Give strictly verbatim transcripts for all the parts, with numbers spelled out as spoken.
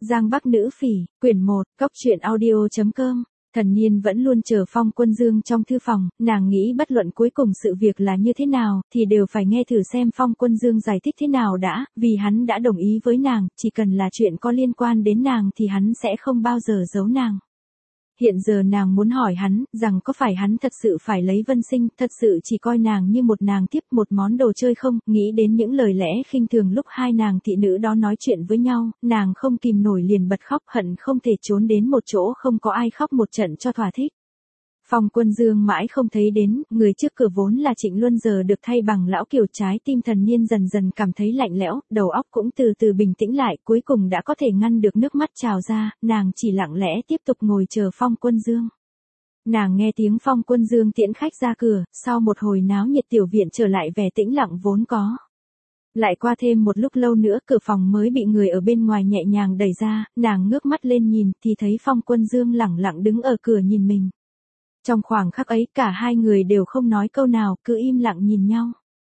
Giang Bắc Nữ Phỉ, quyển một, cốc truyện audio chấm com. Thần Niên vẫn luôn chờ Phong Quân Dương trong thư phòng, nàng nghĩ bất luận cuối cùng sự việc là như thế nào, thì đều phải nghe thử xem Phong Quân Dương giải thích thế nào đã, vì hắn đã đồng ý với nàng, chỉ cần là chuyện có liên quan đến nàng thì hắn sẽ không bao giờ giấu nàng. Hiện giờ nàng muốn hỏi hắn, rằng có phải hắn thật sự phải lấy Vân Sinh, thật sự chỉ coi nàng như một nàng tiếp một món đồ chơi không, nghĩ đến những lời lẽ khinh thường lúc hai nàng thị nữ đó nói chuyện với nhau, nàng không kìm nổi liền bật khóc, hận không thể trốn đến một chỗ không có ai khóc một trận cho thỏa thích. Phong Quân Dương mãi không thấy đến, người trước cửa vốn là Trịnh Luân giờ được thay bằng lão kiều, trái tim Thần Niên dần dần cảm thấy lạnh lẽo, đầu óc cũng từ từ bình tĩnh lại, cuối cùng đã có thể ngăn được nước mắt trào ra, nàng chỉ lặng lẽ tiếp tục ngồi chờ Phong Quân Dương. Nàng nghe tiếng Phong Quân Dương tiễn khách ra cửa, sau một hồi náo nhiệt tiểu viện trở lại vẻ tĩnh lặng vốn có. Lại qua thêm một lúc lâu nữa cửa phòng mới bị người ở bên ngoài nhẹ nhàng đẩy ra, nàng ngước mắt lên nhìn thì thấy Phong Quân Dương lẳng lặng đứng ở cửa nhìn mình. Trong khoảng khắc ấy cả hai người đều không nói câu nào, cứ im lặng nhìn nhau.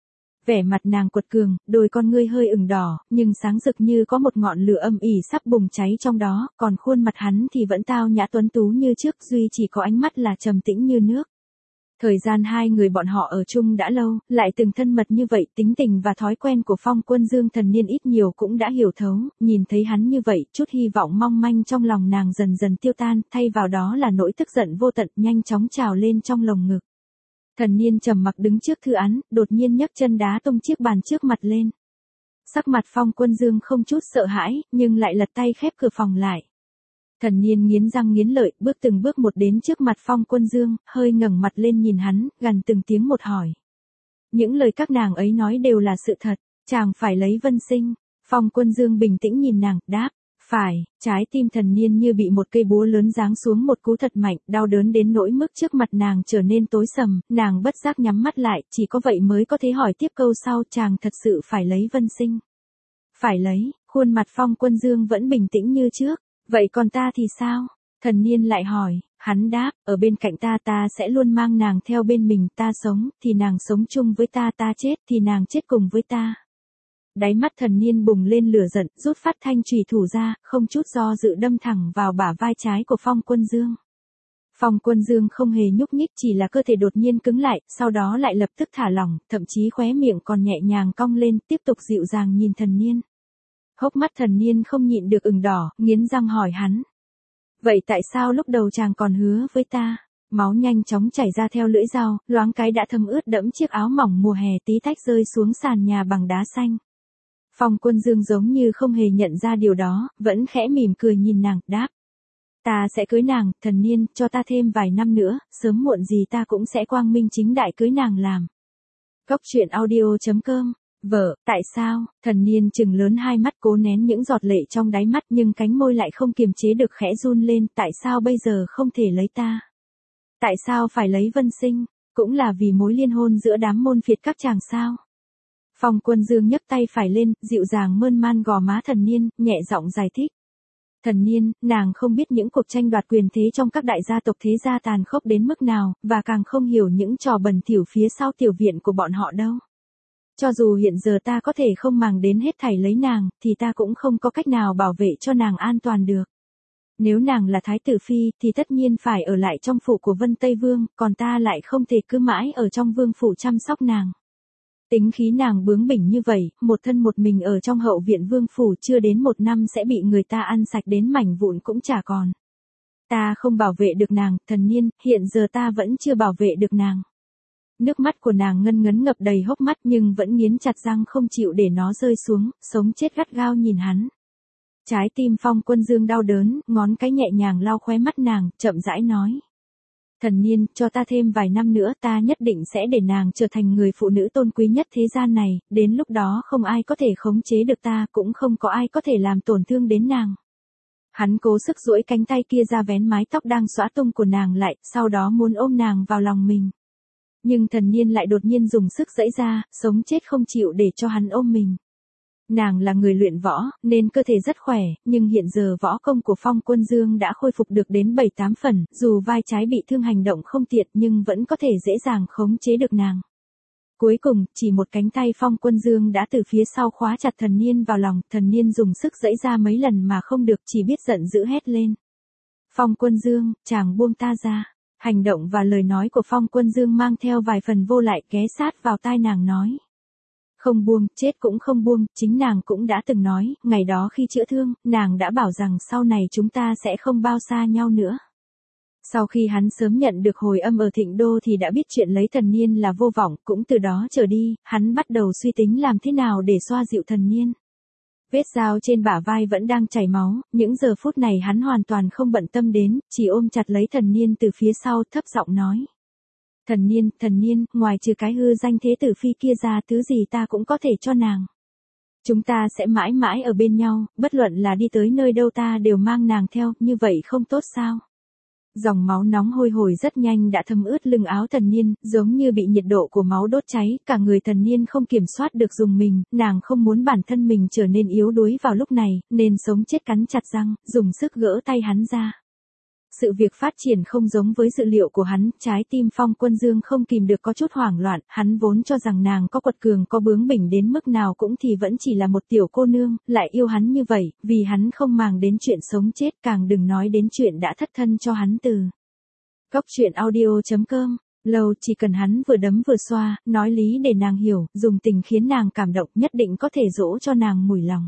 Vẻ mặt nàng quật cường, đôi con ngươi hơi ửng đỏ, nhưng sáng rực như có một ngọn lửa âm ỉ sắp bùng cháy trong đó, còn khuôn mặt hắn thì vẫn tao nhã tuấn tú như trước, duy chỉ có ánh mắt là trầm tĩnh như nước. Thời gian hai người bọn họ ở chung đã lâu, lại từng thân mật như vậy, tính tình và thói quen của Phong Quân Dương Thần Niên ít nhiều cũng đã hiểu thấu, nhìn thấy hắn như vậy, chút hy vọng mong manh trong lòng nàng dần dần tiêu tan, thay vào đó là nỗi tức giận vô tận nhanh chóng trào lên trong lồng ngực. Thần Niên trầm mặc đứng trước thư án, đột nhiên nhấc chân đá tung chiếc bàn trước mặt lên. Sắc mặt Phong Quân Dương không chút sợ hãi, nhưng lại lật tay khép cửa phòng lại. Thần Niên nghiến răng nghiến lợi, bước từng bước một đến trước mặt Phong Quân Dương, hơi ngẩng mặt lên nhìn hắn, gằn từng tiếng một hỏi. Những lời các nàng ấy nói đều là sự thật, chàng phải lấy Vân Sinh. Phong Quân Dương bình tĩnh nhìn nàng, đáp, phải. Trái tim Thần Niên như bị một cây búa lớn giáng xuống một cú thật mạnh, đau đớn đến nỗi mức trước mặt nàng trở nên tối sầm, nàng bất giác nhắm mắt lại, chỉ có vậy mới có thể hỏi tiếp câu sau, chàng thật sự phải lấy Vân Sinh. Phải lấy, khuôn mặt Phong Quân Dương vẫn bình tĩnh như trước. Vậy còn ta thì sao? Thần Niên lại hỏi, hắn đáp, ở bên cạnh ta ta sẽ luôn mang nàng theo bên mình, ta sống, thì nàng sống chung với ta, ta chết, thì nàng chết cùng với ta. Đáy mắt Thần Niên bùng lên lửa giận, rút phát thanh chùy thủ ra, không chút do dự đâm thẳng vào bả vai trái của Phong Quân Dương. Phong Quân Dương không hề nhúc nhích, chỉ là cơ thể đột nhiên cứng lại, sau đó lại lập tức thả lỏng, thậm chí khóe miệng còn nhẹ nhàng cong lên, tiếp tục dịu dàng nhìn Thần Niên. Hốc mắt Thần Niên không nhịn được ửng đỏ, nghiến răng hỏi hắn. Vậy tại sao lúc đầu chàng còn hứa với ta? Máu nhanh chóng chảy ra theo lưỡi dao, loáng cái đã thấm ướt đẫm chiếc áo mỏng mùa hè tí tách rơi xuống sàn nhà bằng đá xanh. Phong Quân Dương giống như không hề nhận ra điều đó, vẫn khẽ mỉm cười nhìn nàng, đáp. Ta sẽ cưới nàng, Thần Niên, cho ta thêm vài năm nữa, sớm muộn gì ta cũng sẽ quang minh chính đại cưới nàng làm. Cốc truyện audio chấm com. Vợ, tại sao? Thần Niên trừng lớn hai mắt cố nén những giọt lệ trong đáy mắt nhưng cánh môi lại không kiềm chế được khẽ run lên, tại sao bây giờ không thể lấy ta? Tại sao phải lấy Vân Sinh? Cũng là vì mối liên hôn giữa đám môn phiệt các chàng sao? Phong Quân Dương nhấc tay phải lên, dịu dàng mơn man gò má Thần Niên, nhẹ giọng giải thích. Thần Niên, nàng không biết những cuộc tranh đoạt quyền thế trong các đại gia tộc thế gia tàn khốc đến mức nào, và càng không hiểu những trò bẩn thỉu phía sau tiểu viện của bọn họ đâu. Cho dù hiện giờ ta có thể không màng đến hết thảy lấy nàng, thì ta cũng không có cách nào bảo vệ cho nàng an toàn được. Nếu nàng là Thái tử Phi, thì tất nhiên phải ở lại trong phủ của Vân Tây Vương, còn ta lại không thể cứ mãi ở trong vương phủ chăm sóc nàng. Tính khí nàng bướng bỉnh như vậy, một thân một mình ở trong hậu viện vương phủ chưa đến một năm sẽ bị người ta ăn sạch đến mảnh vụn cũng chả còn. Ta không bảo vệ được nàng, Thần Niên, hiện giờ ta vẫn chưa bảo vệ được nàng. Nước mắt của nàng ngân ngấn ngập đầy hốc mắt nhưng vẫn nghiến chặt răng không chịu để nó rơi xuống, sống chết gắt gao nhìn hắn. Trái tim Phong Quân Dương đau đớn, ngón cái nhẹ nhàng lau khóe mắt nàng, chậm rãi nói. Thần Niên, cho ta thêm vài năm nữa, ta nhất định sẽ để nàng trở thành người phụ nữ tôn quý nhất thế gian này, đến lúc đó không ai có thể khống chế được ta, cũng không có ai có thể làm tổn thương đến nàng. Hắn cố sức duỗi cánh tay kia ra vén mái tóc đang xõa tung của nàng lại, sau đó muốn ôm nàng vào lòng mình. Nhưng Thần Niên lại đột nhiên dùng sức giãy ra, sống chết không chịu để cho hắn ôm mình. Nàng là người luyện võ, nên cơ thể rất khỏe, nhưng hiện giờ võ công của Phong Quân Dương đã khôi phục được đến bảy tám phần, dù vai trái bị thương hành động không tiện nhưng vẫn có thể dễ dàng khống chế được nàng. Cuối cùng, chỉ một cánh tay Phong Quân Dương đã từ phía sau khóa chặt Thần Niên vào lòng, Thần Niên dùng sức giãy ra mấy lần mà không được, chỉ biết giận dữ hét lên. Phong Quân Dương, chàng buông ta ra. Hành động và lời nói của Phong Quân Dương mang theo vài phần vô lại, ghé sát vào tai nàng nói. Không buông, chết cũng không buông, chính nàng cũng đã từng nói, ngày đó khi chữa thương, nàng đã bảo rằng sau này chúng ta sẽ không bao xa nhau nữa. Sau khi hắn sớm nhận được hồi âm ở Thịnh Đô thì đã biết chuyện lấy Thần Niên là vô vọng, cũng từ đó trở đi, hắn bắt đầu suy tính làm thế nào để xoa dịu Thần Niên. Vết dao trên bả vai vẫn đang chảy máu, những giờ phút này hắn hoàn toàn không bận tâm đến, chỉ ôm chặt lấy Thần Niên từ phía sau, thấp giọng nói. Thần Niên, Thần Niên, ngoài trừ cái hư danh thế tử phi kia ra, thứ gì ta cũng có thể cho nàng. Chúng ta sẽ mãi mãi ở bên nhau, bất luận là đi tới nơi đâu ta đều mang nàng theo, như vậy không tốt sao? Dòng máu nóng hôi hổi rất nhanh đã thấm ướt lưng áo Thần Niên, giống như bị nhiệt độ của máu đốt cháy, cả người Thần Niên không kiểm soát được dùng mình, nàng không muốn bản thân mình trở nên yếu đuối vào lúc này, nên sống chết cắn chặt răng, dùng sức gỡ tay hắn ra. Sự việc phát triển không giống với dự liệu của hắn, trái tim Phong Quân Dương không kìm được có chút hoảng loạn, hắn vốn cho rằng nàng có quật cường có bướng bỉnh đến mức nào cũng thì vẫn chỉ là một tiểu cô nương, lại yêu hắn như vậy, vì hắn không màng đến chuyện sống chết, càng đừng nói đến chuyện đã thất thân cho hắn từ. Cốc truyện audio chấm com, lâu chỉ cần hắn vừa đấm vừa xoa, nói lý để nàng hiểu, dùng tình khiến nàng cảm động, nhất định có thể dỗ cho nàng mùi lòng.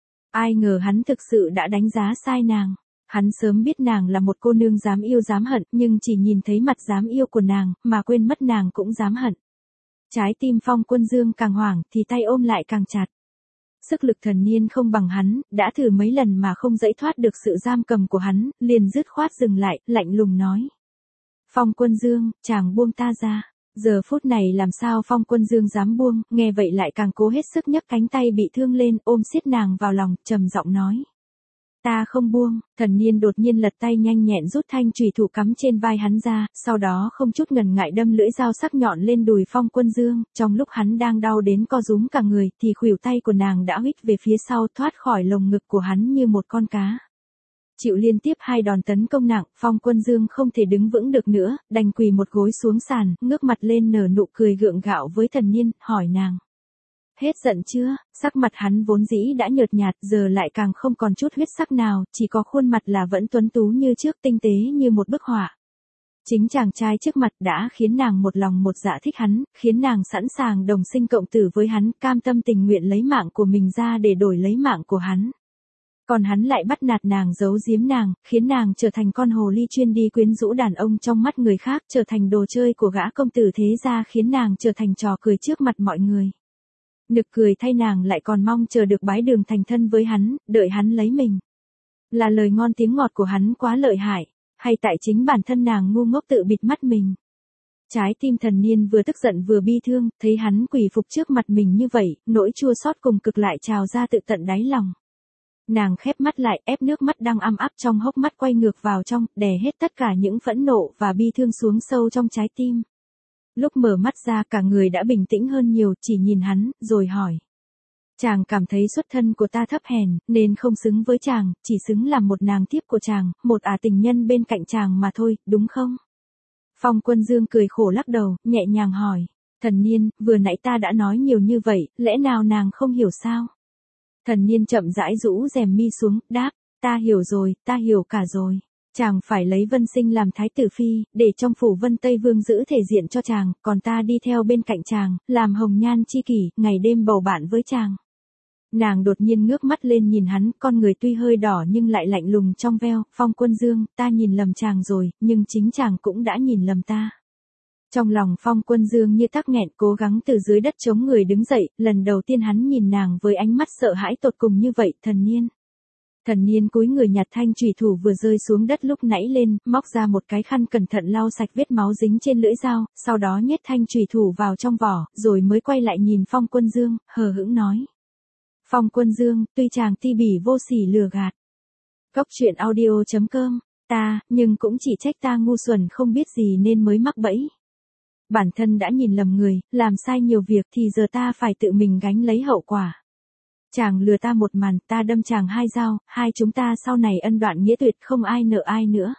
Ai ngờ hắn thực sự đã đánh giá sai nàng. Hắn sớm biết nàng là một cô nương dám yêu dám hận, nhưng chỉ nhìn thấy mặt dám yêu của nàng, mà quên mất nàng cũng dám hận. Trái tim Phong Quân Dương càng hoảng, thì tay ôm lại càng chặt. Sức lực Thần Niên không bằng hắn, đã thử mấy lần mà không dãy thoát được sự giam cầm của hắn, liền dứt khoát dừng lại, lạnh lùng nói. Phong Quân Dương, chàng buông ta ra. Giờ phút này làm sao Phong Quân Dương dám buông, nghe vậy lại càng cố hết sức nhấc cánh tay bị thương lên, ôm siết nàng vào lòng, trầm giọng nói. Ta không buông. Thần Niên đột nhiên lật tay nhanh nhẹn rút thanh chùy thủ cắm trên vai hắn ra, sau đó không chút ngần ngại đâm lưỡi dao sắc nhọn lên đùi Phong Quân Dương, trong lúc hắn đang đau đến co rúm cả người, thì khuỷu tay của nàng đã huých về phía sau thoát khỏi lồng ngực của hắn như một con cá. Chịu liên tiếp hai đòn tấn công nặng, Phong Quân Dương không thể đứng vững được nữa, đành quỳ một gối xuống sàn, ngước mặt lên nở nụ cười gượng gạo với Thần Niên, hỏi nàng. Hết giận chưa? Sắc mặt hắn vốn dĩ đã nhợt nhạt, giờ lại càng không còn chút huyết sắc nào, chỉ có khuôn mặt là vẫn tuấn tú như trước, tinh tế như một bức họa. Chính chàng trai trước mặt đã khiến nàng một lòng một dạ thích hắn, khiến nàng sẵn sàng đồng sinh cộng tử với hắn, cam tâm tình nguyện lấy mạng của mình ra để đổi lấy mạng của hắn. Còn hắn lại bắt nạt nàng, giấu giếm nàng, khiến nàng trở thành con hồ ly chuyên đi quyến rũ đàn ông trong mắt người khác, trở thành đồ chơi của gã công tử thế gia, khiến nàng trở thành trò cười trước mặt mọi người. Nực cười thay, nàng lại còn mong chờ được bái đường thành thân với hắn, đợi hắn lấy mình. Là lời ngon tiếng ngọt của hắn quá lợi hại, hay tại chính bản thân nàng ngu ngốc tự bịt mắt mình. Trái tim Thần Niên vừa tức giận vừa bi thương, thấy hắn quỳ phục trước mặt mình như vậy, nỗi chua xót cùng cực lại trào ra tự tận đáy lòng. Nàng khép mắt lại, ép nước mắt đang âm áp trong hốc mắt quay ngược vào trong, đè hết tất cả những phẫn nộ và bi thương xuống sâu trong trái tim. Lúc mở mắt ra cả người đã bình tĩnh hơn nhiều, chỉ nhìn hắn, rồi hỏi. Chàng cảm thấy xuất thân của ta thấp hèn, nên không xứng với chàng, chỉ xứng làm một nàng tiếp của chàng, một ả tình nhân bên cạnh chàng mà thôi, đúng không? Phong Quân Dương cười khổ lắc đầu, nhẹ nhàng hỏi. Thần Niên, vừa nãy ta đã nói nhiều như vậy, lẽ nào nàng không hiểu sao? Thần Niên chậm rãi rũ rèm mi xuống, đáp. Ta hiểu rồi, ta hiểu cả rồi. Chàng phải lấy Vân Sinh làm thái tử phi, để trong phủ Vân Tây Vương giữ thể diện cho chàng, còn ta đi theo bên cạnh chàng, làm hồng nhan chi kỷ, ngày đêm bầu bạn với chàng. Nàng đột nhiên ngước mắt lên nhìn hắn, con người tuy hơi đỏ nhưng lại lạnh lùng trong veo. Phong Quân Dương, ta nhìn lầm chàng rồi, nhưng chính chàng cũng đã nhìn lầm ta. Trong lòng Phong Quân Dương như tắc nghẹn, cố gắng từ dưới đất chống người đứng dậy, lần đầu tiên hắn nhìn nàng với ánh mắt sợ hãi tột cùng như vậy. Thần Niên. Thần Niên cúi người nhặt thanh chùy thủ vừa rơi xuống đất lúc nãy lên, móc ra một cái khăn cẩn thận lau sạch vết máu dính trên lưỡi dao, sau đó nhét thanh chùy thủ vào trong vỏ, rồi mới quay lại nhìn Phong Quân Dương, hờ hững nói. Phong Quân Dương, tuy chàng ti bỉ vô sỉ lừa gạt. Cốc truyện audio chấm com, ta, nhưng cũng chỉ trách ta ngu xuẩn không biết gì nên mới mắc bẫy. Bản thân đã nhìn lầm người, làm sai nhiều việc thì giờ ta phải tự mình gánh lấy hậu quả. Chàng lừa ta một màn, ta đâm chàng hai dao, hai chúng ta sau này ân đoạn nghĩa tuyệt, không ai nợ ai nữa.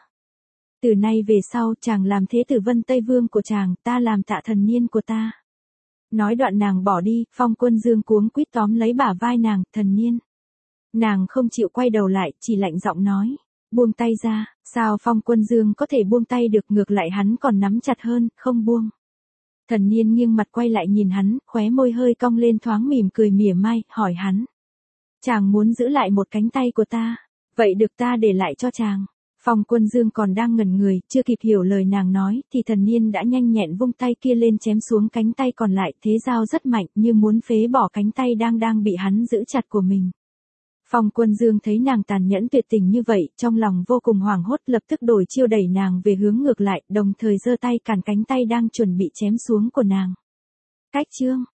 Từ nay về sau, chàng làm thế tử Vân Tây Vương của chàng, ta làm tạ Thần Niên của ta. Nói đoạn nàng bỏ đi, Phong Quân Dương cuống quýt tóm lấy bả vai nàng, Thần Niên. Nàng không chịu quay đầu lại, chỉ lạnh giọng nói, buông tay ra. Sao Phong Quân Dương có thể buông tay được, ngược lại hắn còn nắm chặt hơn, không buông. Thần Niên nghiêng mặt quay lại nhìn hắn, khóe môi hơi cong lên thoáng mỉm cười mỉa mai, hỏi hắn. Chàng muốn giữ lại một cánh tay của ta, vậy được ta để lại cho chàng. Phong Quân Dương còn đang ngẩn người, chưa kịp hiểu lời nàng nói, thì Thần Niên đã nhanh nhẹn vung tay kia lên chém xuống cánh tay còn lại, thế dao rất mạnh như muốn phế bỏ cánh tay đang đang bị hắn giữ chặt của mình. Phong Quân Dương thấy nàng tàn nhẫn tuyệt tình như vậy, trong lòng vô cùng hoảng hốt, lập tức đổi chiêu đẩy nàng về hướng ngược lại, đồng thời giơ tay cản cánh tay đang chuẩn bị chém xuống của nàng. Cách chương